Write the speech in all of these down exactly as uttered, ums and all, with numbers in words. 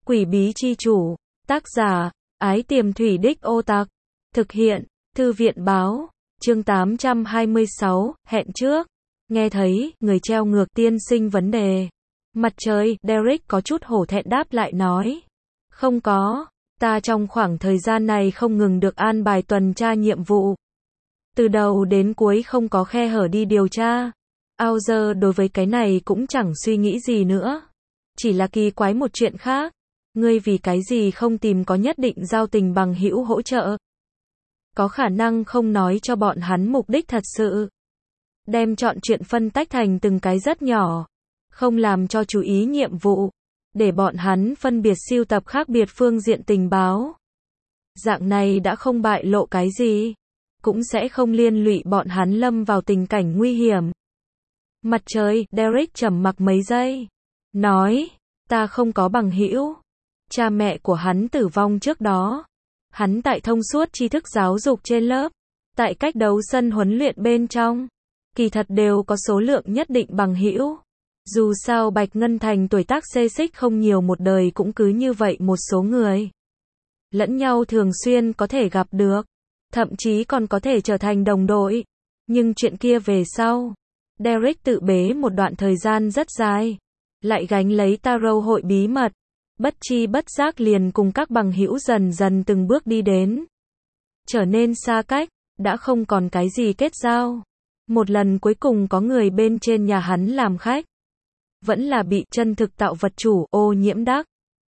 Quỷ bí chi chủ, tác giả, Ái Tiềm Thủy Đích Ô Tặc, thực hiện, Thư viện báo, chương tám trăm hai mươi sáu, hẹn trước. Nghe thấy, người treo ngược tiên sinh vấn đề. Mặt trời, Derek có chút hổ thẹn đáp lại nói. Không có, ta trong khoảng thời gian này không ngừng được an bài tuần tra nhiệm vụ. Từ đầu đến cuối không có khe hở đi điều tra. Auger đối với cái này cũng chẳng suy nghĩ gì nữa. Chỉ là kỳ quái một chuyện khác. Ngươi vì cái gì không tìm có nhất định giao tình bằng hữu hỗ trợ? Có khả năng không nói cho bọn hắn mục đích thật sự. Đem chọn chuyện phân tách thành từng cái rất nhỏ. Không làm cho chú ý nhiệm vụ. Để bọn hắn phân biệt sưu tập khác biệt phương diện tình báo. Dạng này đã không bại lộ cái gì. Cũng sẽ không liên lụy bọn hắn lâm vào tình cảnh nguy hiểm. Mặt trời, Derek trầm mặc mấy giây. Nói, ta không có bằng hữu. Cha mẹ của hắn tử vong trước đó. Hắn tại thông suốt tri thức giáo dục trên lớp. Tại cách đấu sân huấn luyện bên trong. Kỳ thật đều có số lượng nhất định bằng hữu. Dù sao Bạch Ngân Thành tuổi tác xê xích không nhiều, một đời cũng cứ như vậy một số người. Lẫn nhau thường xuyên có thể gặp được. Thậm chí còn có thể trở thành đồng đội. Nhưng chuyện kia về sau. Derek tự bế một đoạn thời gian rất dài. Lại gánh lấy tarot hội bí mật. Bất chi bất giác liền cùng các bằng hữu dần dần từng bước đi đến. Trở nên xa cách, đã không còn cái gì kết giao. Một lần cuối cùng có người bên trên nhà hắn làm khách. Vẫn là bị chân thực tạo vật chủ ô nhiễm đắc.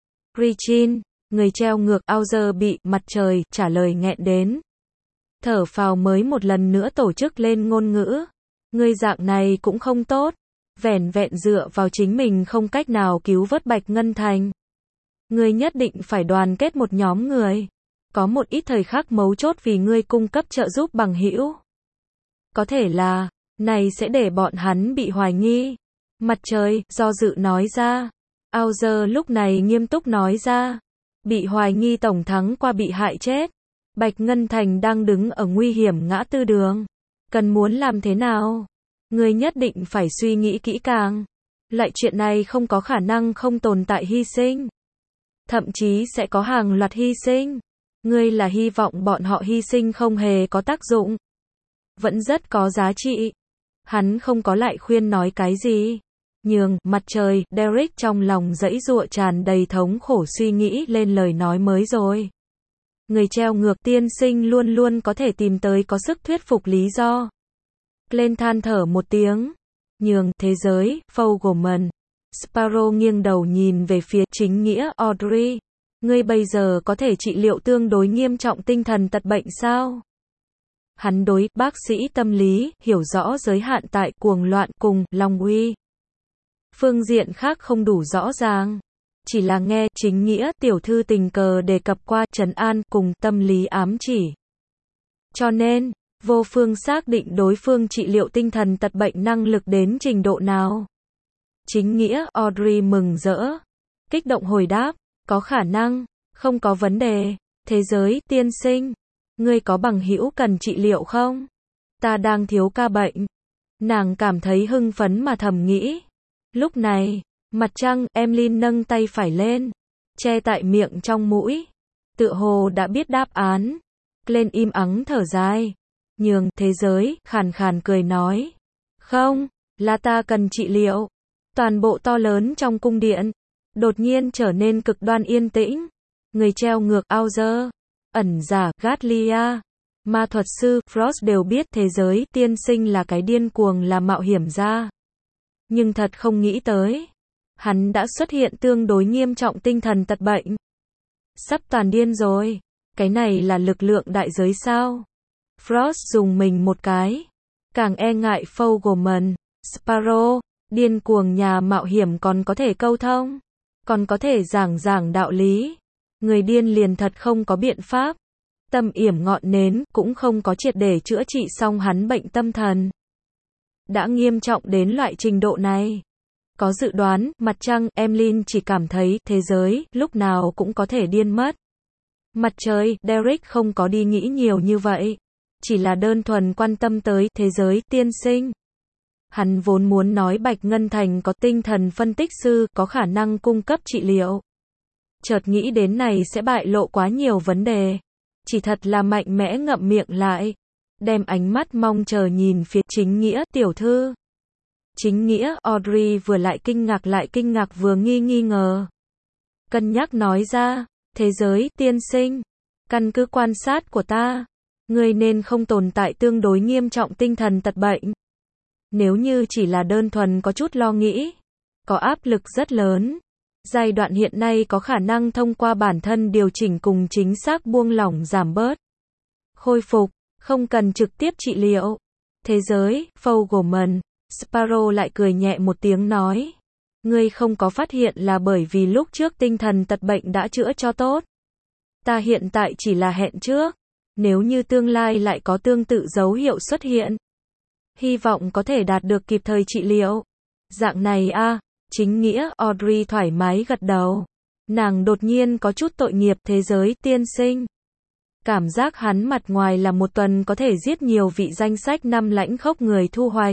Regine, người treo ngược Auger bị mặt trời trả lời nghẹn đến. Thở phào mới một lần nữa tổ chức lên ngôn ngữ. Người dạng này cũng không tốt. Vẻn vẹn dựa vào chính mình không cách nào cứu vớt Bạch Ngân Thành. Ngươi nhất định phải đoàn kết một nhóm người. Có một ít thời khắc mấu chốt vì ngươi cung cấp trợ giúp bằng hữu. Có thể là, này sẽ để bọn hắn bị hoài nghi. Mặt trời, do dự nói ra. Auger lúc này nghiêm túc nói ra. Bị hoài nghi tổng thắng qua bị hại chết. Bạch Ngân Thành đang đứng ở nguy hiểm ngã tư đường. Cần muốn làm thế nào? Ngươi nhất định phải suy nghĩ kỹ càng. Loại chuyện này không có khả năng không tồn tại hy sinh. Thậm chí sẽ có hàng loạt hy sinh. Ngươi là hy vọng bọn họ hy sinh không hề có tác dụng. Vẫn rất có giá trị. Hắn không có lại khuyên nói cái gì. Nhường, mặt trời, Derek trong lòng dãy dụa tràn đầy thống khổ suy nghĩ lên lời nói mới rồi. Người treo ngược tiên sinh luôn luôn có thể tìm tới có sức thuyết phục lý do. Lên than thở một tiếng. Nhường, thế giới, Fogelman. Sparrow nghiêng đầu nhìn về phía chính nghĩa Audrey. Ngươi bây giờ có thể trị liệu tương đối nghiêm trọng tinh thần tật bệnh sao? Hắn đối bác sĩ tâm lý hiểu rõ giới hạn tại cuồng loạn cùng Long Uy. Phương diện khác không đủ rõ ràng. Chỉ là nghe chính nghĩa tiểu thư tình cờ đề cập qua trấn an cùng tâm lý ám chỉ. Cho nên, vô phương xác định đối phương trị liệu tinh thần tật bệnh năng lực đến trình độ nào. Chính nghĩa Audrey mừng rỡ. Kích động hồi đáp. Có khả năng. Không có vấn đề. Thế giới tiên sinh. Ngươi có bằng hữu cần trị liệu không? Ta đang thiếu ca bệnh. Nàng cảm thấy hưng phấn mà thầm nghĩ. Lúc này, mặt trăng, Emlyn nâng tay phải lên. Che tại miệng trong mũi. Tựa hồ đã biết đáp án. Lên im ắng thở dài. Nhường, thế giới, khàn khàn cười nói. Không, là ta cần trị liệu. Toàn bộ to lớn trong cung điện. Đột nhiên trở nên cực đoan yên tĩnh. Người treo ngược Auger. Ẩn giả, Gatlia. Ma thuật sư, Frost đều biết thế giới tiên sinh là cái điên cuồng là mạo hiểm ra. Nhưng thật không nghĩ tới. Hắn đã xuất hiện tương đối nghiêm trọng tinh thần tật bệnh. Sắp toàn điên rồi. Cái này là lực lượng đại giới sao? Frost dùng mình một cái. Càng e ngại Fogelman. Sparrow. Điên cuồng nhà mạo hiểm còn có thể câu thông. Còn có thể giảng giảng đạo lý. Người điên liền thật không có biện pháp. Tâm yểm ngọn nến cũng không có triệt để chữa trị xong hắn bệnh tâm thần. Đã nghiêm trọng đến loại trình độ này. Có dự đoán, mặt trăng, Emlyn chỉ cảm thấy thế giới lúc nào cũng có thể điên mất. Mặt trời, Derek không có đi nghĩ nhiều như vậy. Chỉ là đơn thuần quan tâm tới thế giới tiên sinh. Hắn vốn muốn nói Bạch Ngân Thành có tinh thần phân tích sư có khả năng cung cấp trị liệu. chợt nghĩ đến này sẽ bại lộ quá nhiều vấn đề. Chỉ thật là mạnh mẽ ngậm miệng lại, đem ánh mắt mong chờ nhìn phía Chính Nghĩa tiểu thư. Chính Nghĩa, Audrey vừa lại kinh ngạc lại kinh ngạc vừa nghi nghi ngờ. Cân nhắc nói ra, thế giới, tiên sinh, căn cứ quan sát của ta, ngươi nên không tồn tại tương đối nghiêm trọng tinh thần tật bệnh. Nếu như chỉ là đơn thuần có chút lo nghĩ, có áp lực rất lớn, giai đoạn hiện nay có khả năng thông qua bản thân điều chỉnh cùng chính xác buông lỏng giảm bớt, khôi phục, không cần trực tiếp trị liệu. Thế giới, Fogelman, Sparrow lại cười nhẹ một tiếng nói. Ngươi không có phát hiện là bởi vì lúc trước tinh thần tật bệnh đã chữa cho tốt. Ta hiện tại chỉ là hẹn trước. Nếu như tương lai lại có tương tự dấu hiệu xuất hiện, hy vọng có thể đạt được kịp thời trị liệu. Dạng này a, à, Chính Nghĩa, Audrey thoải mái gật đầu. Nàng đột nhiên có chút tội nghiệp thế giới tiên sinh. Cảm giác hắn mặt ngoài là một tuần có thể giết nhiều vị danh sách năm lãnh khốc người thu hoạch.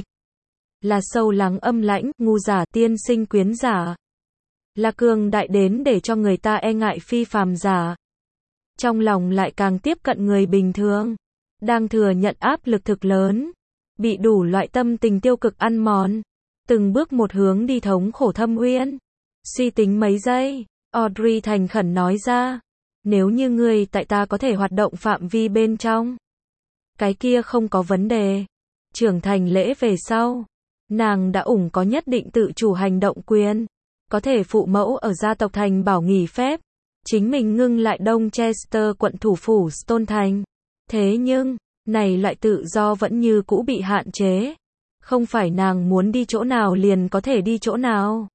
Là sâu lắng âm lãnh, ngu giả tiên sinh quyến giả. Là cường đại đến để cho người ta e ngại phi phàm giả. Trong lòng lại càng tiếp cận người bình thường. Đang thừa nhận áp lực thực lớn. Bị đủ loại tâm tình tiêu cực ăn mòn. Từng bước một hướng đi thống khổ thâm uyên. Suy tính mấy giây, Audrey thành khẩn nói ra. Nếu như ngươi tại ta có thể hoạt động phạm vi bên trong. Cái kia không có vấn đề. Trưởng thành lễ về sau. Nàng đã ủng có nhất định tự chủ hành động quyền. Có thể phụ mẫu ở gia tộc thành bảo nghỉ phép. Chính mình ngưng lại Đông Chester quận thủ phủ Stone Thành. Thế nhưng, này loại tự do vẫn như cũ bị hạn chế. Không phải nàng muốn đi chỗ nào liền có thể đi chỗ nào.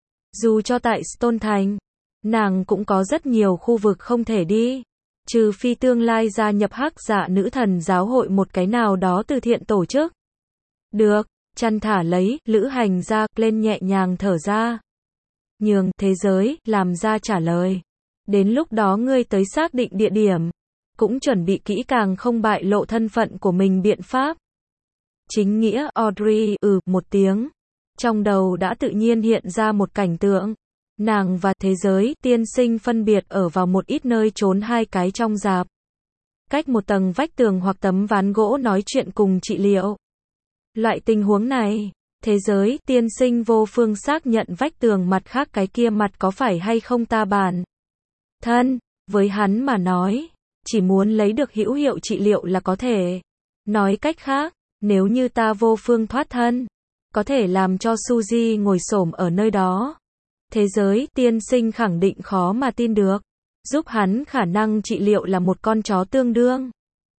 Dù cho tại Stone Thành, nàng cũng có rất nhiều khu vực không thể đi. Trừ phi tương lai gia nhập Hắc Dạ Nữ Thần giáo hội một cái nào đó từ thiện tổ chức. Được, chăn thả lấy, lữ hành ra, lên nhẹ nhàng thở ra. Nhường, thế giới, làm ra trả lời. Đến lúc đó ngươi tới xác định địa điểm. Cũng chuẩn bị kỹ càng không bại lộ thân phận của mình biện pháp. Chính Nghĩa, Audrey, ừ, một tiếng. Trong đầu đã tự nhiên hiện ra một cảnh tượng. Nàng và thế giới, tiên sinh phân biệt ở vào một ít nơi trốn hai cái trong rạp. Cách một tầng vách tường hoặc tấm ván gỗ nói chuyện cùng trị liệu. Loại tình huống này, thế giới, tiên sinh vô phương xác nhận vách tường mặt khác cái kia mặt có phải hay không ta bản thân, với hắn mà nói, chỉ muốn lấy được hữu hiệu trị liệu là có thể. Nói cách khác, nếu như ta vô phương thoát thân, có thể làm cho Suzy ngồi xổm ở nơi đó. Thế giới, tiên sinh khẳng định khó mà tin được. Giúp hắn khả năng trị liệu là một con chó tương đương.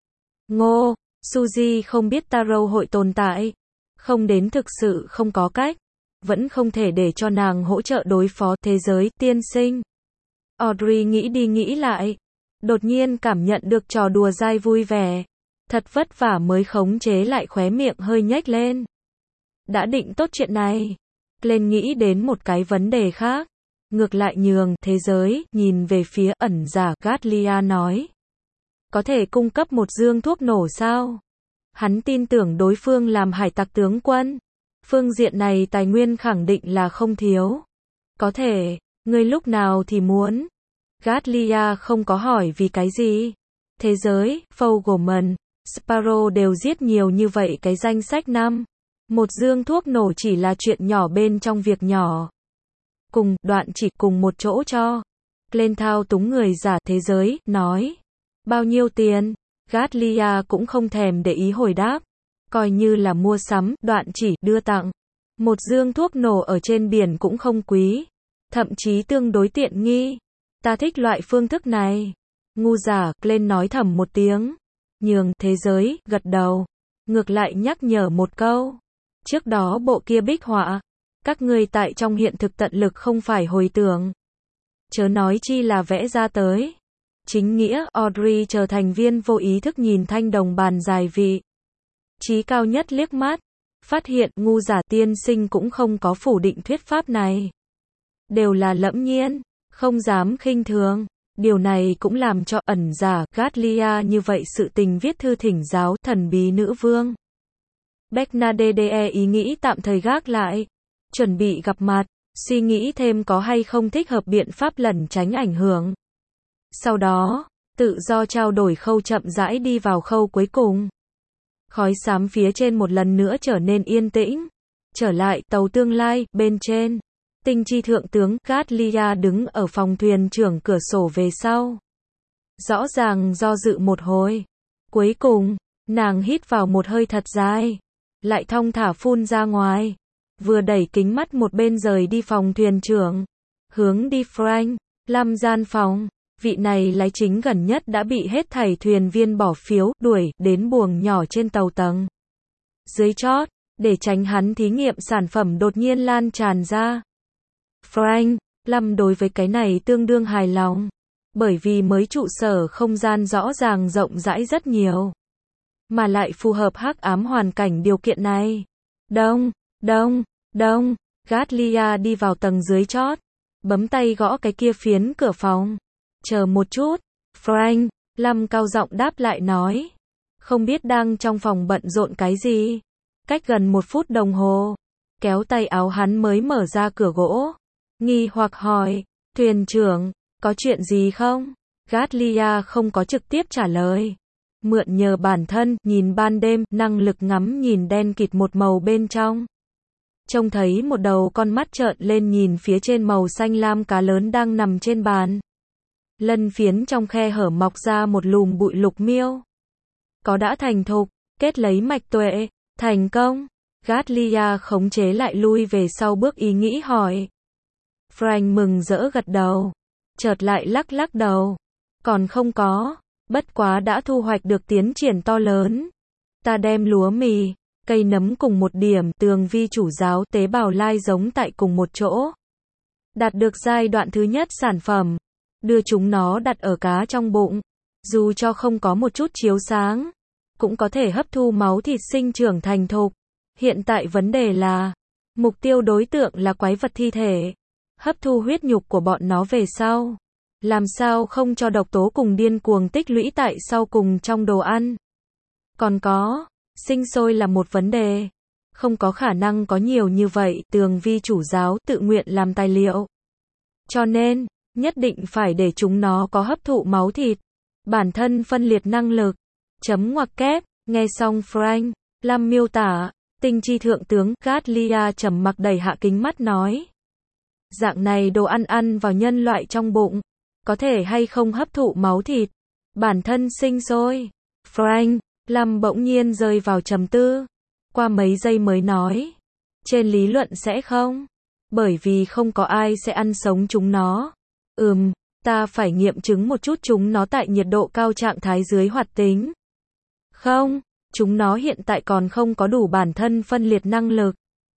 Ngô, Suzy không biết Tarot hội tồn tại. Không đến thực sự không có cách. Vẫn không thể để cho nàng hỗ trợ đối phó thế giới, tiên sinh. Audrey nghĩ đi nghĩ lại. Đột nhiên cảm nhận được trò đùa dai vui vẻ. Thật vất vả mới khống chế lại khóe miệng hơi nhếch lên. Đã định tốt chuyện này. Lên nghĩ đến một cái vấn đề khác. Ngược lại nhường, thế giới, nhìn về phía ẩn giả, Gatlia nói. Có thể cung cấp một dương thuốc nổ sao? Hắn tin tưởng đối phương làm hải tặc tướng quân. Phương diện này tài nguyên khẳng định là không thiếu. Có thể, ngươi lúc nào thì muốn. Gatlia không có hỏi vì cái gì. Thế giới, Fogelman, Sparrow đều giết nhiều như vậy cái danh sách năm. Một dương thuốc nổ chỉ là chuyện nhỏ bên trong việc nhỏ. Cùng, đoạn chỉ cùng một chỗ cho. Lên thao túng người giả thế giới, nói. Bao nhiêu tiền? Gatlia cũng không thèm để ý hồi đáp. Coi như là mua sắm, đoạn chỉ, đưa tặng. Một dương thuốc nổ ở trên biển cũng không quý. Thậm chí tương đối tiện nghi. Ta thích loại phương thức này. Ngu giả, lên nói thầm một tiếng. Nhường, thế giới, gật đầu. Ngược lại nhắc nhở một câu. Trước đó bộ kia bích họa. Các ngươi tại trong hiện thực tận lực không phải hồi tưởng. Chớ nói chi là vẽ ra tới. Chính Nghĩa, Audrey trở thành viên vô ý thức nhìn thanh đồng bàn dài vị. Chí cao nhất liếc mắt. Phát hiện ngu giả tiên sinh cũng không có phủ định thuyết pháp này. Đều là lẫm nhiên, không dám khinh thường. Điều này cũng làm cho ẩn giả Gatlia như vậy sự tình viết thư thỉnh giáo thần bí nữ vương. Bernadette ý nghĩ tạm thời gác lại. Chuẩn bị gặp mặt. suy nghĩ thêm có hay không thích hợp biện pháp lẩn tránh ảnh hưởng. Sau đó, tự do trao đổi khâu chậm rãi đi vào khâu cuối cùng. Khói xám phía trên một lần nữa trở nên yên tĩnh. Trở lại tàu tương lai, bên trên. Tinh chi thượng tướng Gatlia đứng ở phòng thuyền trưởng cửa sổ về sau. Rõ ràng do dự một hồi. Cuối cùng, nàng hít vào một hơi thật dài. Lại thong thả phun ra ngoài. Vừa đẩy kính mắt một bên rời đi phòng thuyền trưởng. Hướng đi Frank, Lâm gian phòng. Vị này lái chính gần nhất đã bị hết thảy thuyền viên bỏ phiếu, đuổi, đến buồng nhỏ trên tàu tầng dưới chót, để tránh hắn thí nghiệm sản phẩm đột nhiên lan tràn ra. Frank, Lâm đối với cái này tương đương hài lòng. Bởi vì mới trụ sở không gian rõ ràng rộng rãi rất nhiều. Mà lại phù hợp hắc ám hoàn cảnh điều kiện này. Đông, đông, đông, Gatlia đi vào tầng dưới chót. Bấm tay gõ cái kia phiến cửa phòng. Chờ một chút, Frank, Lâm cao giọng đáp lại nói. Không biết đang trong phòng bận rộn cái gì. Cách gần một phút đồng hồ, kéo tay áo hắn mới mở ra cửa gỗ. Nghi hoặc hỏi, thuyền trưởng, có chuyện gì không? Gatlia không có trực tiếp trả lời. Mượn nhờ bản thân, nhìn ban đêm, năng lực ngắm nhìn đen kịt một màu bên trong. Trông thấy một đầu con mắt trợn lên nhìn phía trên màu xanh lam cá lớn đang nằm trên bàn. Lân phiến trong khe hở mọc ra một lùm bụi lục miêu. Có đã thành thục, kết lấy mạch tuệ, thành công. Gatlia khống chế lại lui về sau bước ý nghĩ hỏi. Frank mừng rỡ gật đầu. Chợt lại lắc lắc đầu. Còn không có, bất quá đã thu hoạch được tiến triển to lớn. Ta đem lúa mì, cây nấm cùng một điểm tường vi chủ giáo tế bào lai giống tại cùng một chỗ. Đạt được giai đoạn thứ nhất sản phẩm. Đưa chúng nó đặt ở cá trong bụng. Dù cho không có một chút chiếu sáng, cũng có thể hấp thu máu thịt sinh trưởng thành thục. Hiện tại vấn đề là, mục tiêu đối tượng là quái vật thi thể. Hấp thu huyết nhục của bọn nó về sau. Làm sao không cho độc tố cùng điên cuồng tích lũy tại sau cùng trong đồ ăn. Còn có, sinh sôi là một vấn đề. Không có khả năng có nhiều như vậy tường vi chủ giáo tự nguyện làm tài liệu. Cho nên, nhất định phải để chúng nó có hấp thụ máu thịt. Bản thân phân liệt năng lực. Chấm ngoặc kép, nghe xong Frank, Lâm miêu tả, tinh chi thượng tướng Gatlia trầm mặc đầy hạ kính mắt nói. Dạng này đồ ăn ăn vào nhân loại trong bụng. Có thể hay không hấp thụ máu thịt. Bản thân sinh sôi. Frank, Lâm bỗng nhiên rơi vào trầm tư. Qua mấy giây mới nói. Trên lý luận sẽ không. Bởi vì không có ai sẽ ăn sống chúng nó. Ừm, ta phải nghiệm chứng một chút chúng nó tại nhiệt độ cao trạng thái dưới hoạt tính. Không, chúng nó hiện tại còn không có đủ bản thân phân liệt năng lực.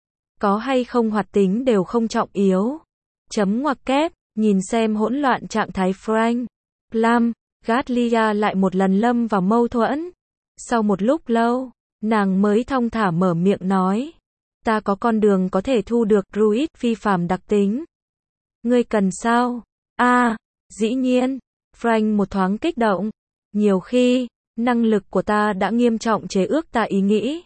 Có hay không hoạt tính đều không trọng yếu. Chấm ngoặc kép, nhìn xem hỗn loạn trạng thái Frank. Lâm, Gatlia lại một lần lâm vào mâu thuẫn. Sau một lúc lâu, nàng mới thong thả mở miệng nói. Ta có con đường có thể thu được druid phi phàm đặc tính. Ngươi cần sao? A, à, dĩ nhiên. Frank một thoáng kích động. Nhiều khi, năng lực của ta đã nghiêm trọng chế ước ta ý nghĩ.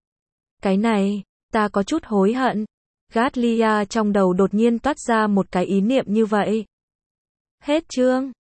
Cái này, ta có chút hối hận. Gatlia trong đầu đột nhiên toát ra một cái ý niệm như vậy. Hết chương.